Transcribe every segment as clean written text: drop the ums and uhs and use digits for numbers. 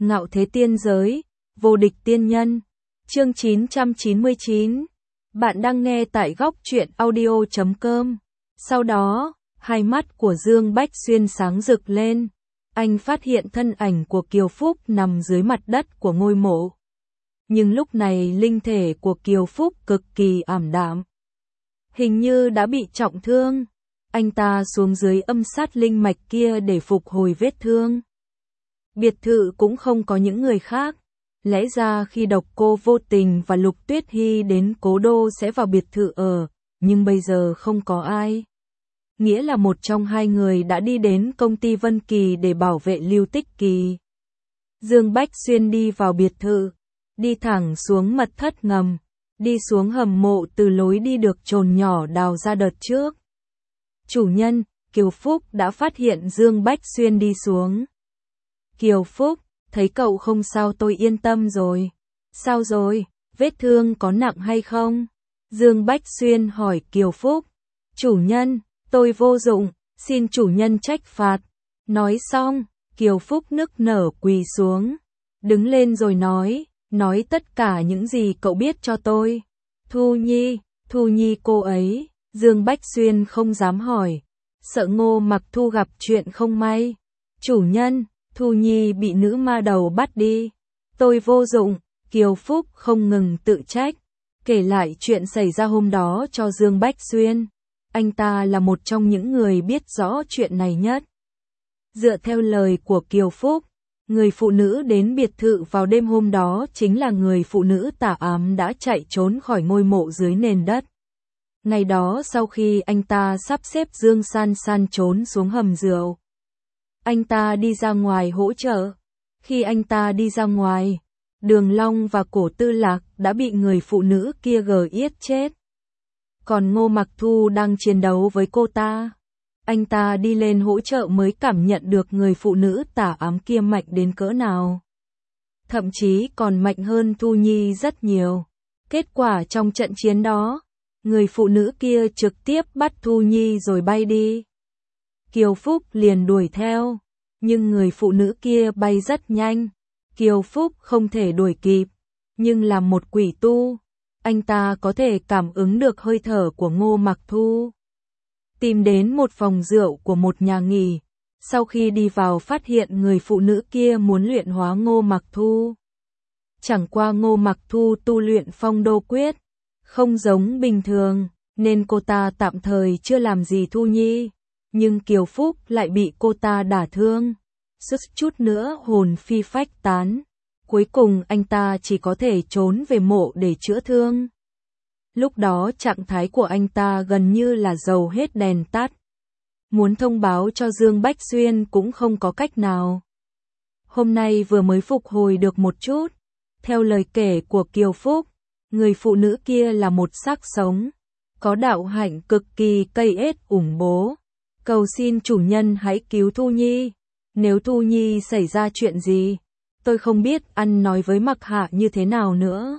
Ngạo thế tiên giới, vô địch tiên nhân. Chương 999. Bạn đang nghe tại góc truyện audio.com. Sau đó, hai mắt của Dương Bách Xuyên sáng rực lên. Anh phát hiện thân ảnh của Kiều Phúc nằm dưới mặt đất của ngôi mộ. Nhưng lúc này linh thể của Kiều Phúc cực kỳ ảm đạm. Hình như đã bị trọng thương. Anh ta xuống dưới âm sát linh mạch kia để phục hồi vết thương. Biệt thự cũng không có những người khác. Lẽ ra khi Độc Cô Vô Tình và Lục Tuyết Hy đến Cố Đô sẽ vào biệt thự ở, nhưng bây giờ không có ai. Nghĩa là một trong hai người đã đi đến công ty Vân Kỳ để bảo vệ Lưu Tích Kỳ. Dương Bách Xuyên đi vào biệt thự, đi thẳng xuống mật thất ngầm, đi xuống hầm mộ từ lối đi được chồn nhỏ đào ra đợt trước. Chủ nhân, Kiều Phúc đã phát hiện Dương Bách Xuyên đi xuống. Kiều Phúc, thấy cậu không sao tôi yên tâm rồi. Sao rồi, vết thương có nặng hay không? Dương Bách Xuyên hỏi Kiều Phúc. Chủ nhân, tôi vô dụng, xin chủ nhân trách phạt. Nói xong, Kiều Phúc nức nở quỳ xuống. Đứng lên rồi nói tất cả những gì cậu biết cho tôi. Thu Nhi cô ấy. Dương Bách Xuyên không dám hỏi, sợ Ngô Mặc Thu gặp chuyện không may. Chủ nhân, Thu Nhi bị nữ ma đầu bắt đi. Tôi vô dụng, Kiều Phúc không ngừng tự trách, kể lại chuyện xảy ra hôm đó cho Dương Bách Xuyên. Anh ta là một trong những người biết rõ chuyện này nhất. Dựa theo lời của Kiều Phúc, người phụ nữ đến biệt thự vào đêm hôm đó chính là người phụ nữ tà ám đã chạy trốn khỏi ngôi mộ dưới nền đất. Ngày đó sau khi anh ta sắp xếp Dương San San trốn xuống hầm rượu, anh ta đi ra ngoài hỗ trợ. Khi anh ta đi ra ngoài, Đường Long và Cổ Tư Lạc đã bị người phụ nữ kia giết chết. Còn Ngô Mặc Thu đang chiến đấu với cô ta. Anh ta đi lên hỗ trợ mới cảm nhận được người phụ nữ tà ám kia mạnh đến cỡ nào. Thậm chí còn mạnh hơn Thu Nhi rất nhiều. Kết quả trong trận chiến đó, người phụ nữ kia trực tiếp bắt Thu Nhi rồi bay đi. Kiều Phúc liền đuổi theo, nhưng người phụ nữ kia bay rất nhanh. Kiều Phúc không thể đuổi kịp, nhưng là một quỷ tu, anh ta có thể cảm ứng được hơi thở của Ngô Mặc Thu. Tìm đến một phòng rượu của một nhà nghỉ, sau khi đi vào phát hiện người phụ nữ kia muốn luyện hóa Ngô Mặc Thu. Chẳng qua Ngô Mặc Thu tu luyện Phong Đô Quyết, không giống bình thường, nên cô ta tạm thời chưa làm gì Thu Nhi, nhưng Kiều Phúc lại bị cô ta đả thương, suýt chút nữa hồn phi phách tán. Cuối cùng anh ta chỉ có thể trốn về mộ để chữa thương. Lúc đó trạng thái của anh ta gần như là dầu hết đèn tắt. Muốn thông báo cho Dương Bách Xuyên cũng không có cách nào. Hôm nay vừa mới phục hồi được một chút. Theo lời kể của Kiều Phúc, người phụ nữ kia là một xác sống, có đạo hạnh cực kỳ cây ết ủng bố. Cầu xin chủ nhân hãy cứu Thu Nhi. Nếu Thu Nhi xảy ra chuyện gì, tôi không biết ăn nói với Mặc Hạ như thế nào nữa.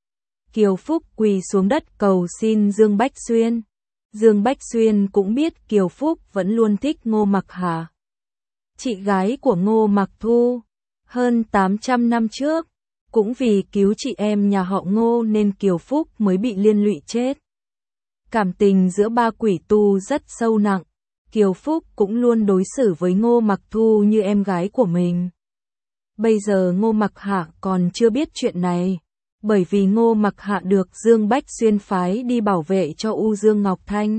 Kiều Phúc quỳ xuống đất cầu xin Dương Bách Xuyên. Dương Bách Xuyên cũng biết Kiều Phúc vẫn luôn thích Ngô Mặc Hạ, chị gái của Ngô Mặc Thu. Hơn 800 năm trước, cũng vì cứu chị em nhà họ Ngô nên Kiều Phúc mới bị liên lụy chết. Cảm tình giữa ba quỷ tu rất sâu nặng. Kiều Phúc cũng luôn đối xử với Ngô Mặc Thu như em gái của mình. Bây giờ Ngô Mặc Hạ còn chưa biết chuyện này, bởi vì Ngô Mặc Hạ được Dương Bách Xuyên phái đi bảo vệ cho U Dương Ngọc Thanh.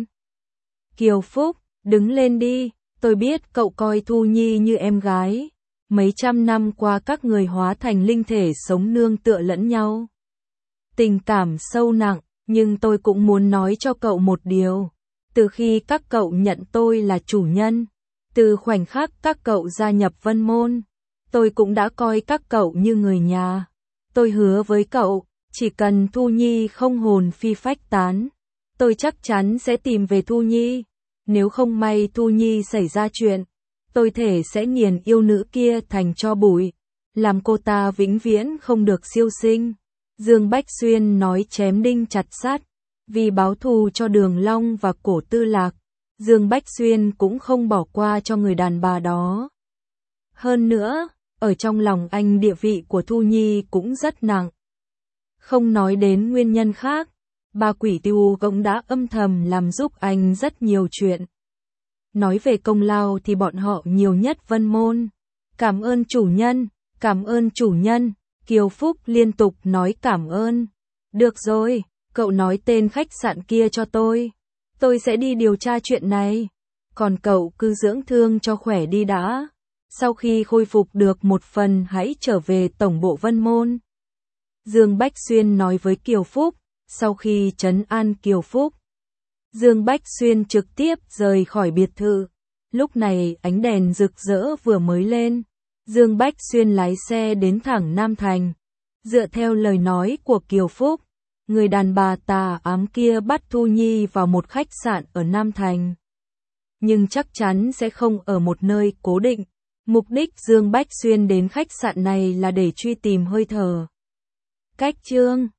Kiều Phúc, đứng lên đi, tôi biết cậu coi Thu Nhi như em gái. Mấy trăm năm qua các người hóa thành linh thể sống nương tựa lẫn nhau. Tình cảm sâu nặng, nhưng tôi cũng muốn nói cho cậu một điều. Từ khi các cậu nhận tôi là chủ nhân, từ khoảnh khắc các cậu gia nhập Vân Môn, tôi cũng đã coi các cậu như người nhà. Tôi hứa với cậu, chỉ cần Thu Nhi không hồn phi phách tán, tôi chắc chắn sẽ tìm về Thu Nhi. Nếu không may Thu Nhi xảy ra chuyện, tôi thể sẽ nghiền yêu nữ kia thành tro bụi, làm cô ta vĩnh viễn không được siêu sinh. Dương Bách Xuyên nói chém đinh chặt sắt, vì báo thù cho Đường Long và Cổ Tư Lạc, Dương Bách Xuyên cũng không bỏ qua cho người đàn bà đó. Hơn nữa, ở trong lòng anh địa vị của Thu Nhi cũng rất nặng. Không nói đến nguyên nhân khác, bà Quỷ Tiêu cũng đã âm thầm làm giúp anh rất nhiều chuyện. Nói về công lao thì bọn họ nhiều nhất Vân Môn. Cảm ơn chủ nhân, cảm ơn chủ nhân, Kiều Phúc liên tục nói cảm ơn. Được rồi, cậu nói tên khách sạn kia cho tôi sẽ đi điều tra chuyện này. Còn cậu cứ dưỡng thương cho khỏe đi đã. Sau khi khôi phục được một phần hãy trở về tổng bộ Vân Môn. Dương Bách Xuyên nói với Kiều Phúc, sau khi trấn an Kiều Phúc. Dương Bách Xuyên trực tiếp rời khỏi biệt thự. Lúc này ánh đèn rực rỡ vừa mới lên. Dương Bách Xuyên lái xe đến thẳng Nam Thành. Dựa theo lời nói của Kiều Phúc, người đàn bà tà ám kia bắt Thu Nhi vào một khách sạn ở Nam Thành. Nhưng chắc chắn sẽ không ở một nơi cố định. Mục đích Dương Bách Xuyên đến khách sạn này là để truy tìm hơi thở. Cách chương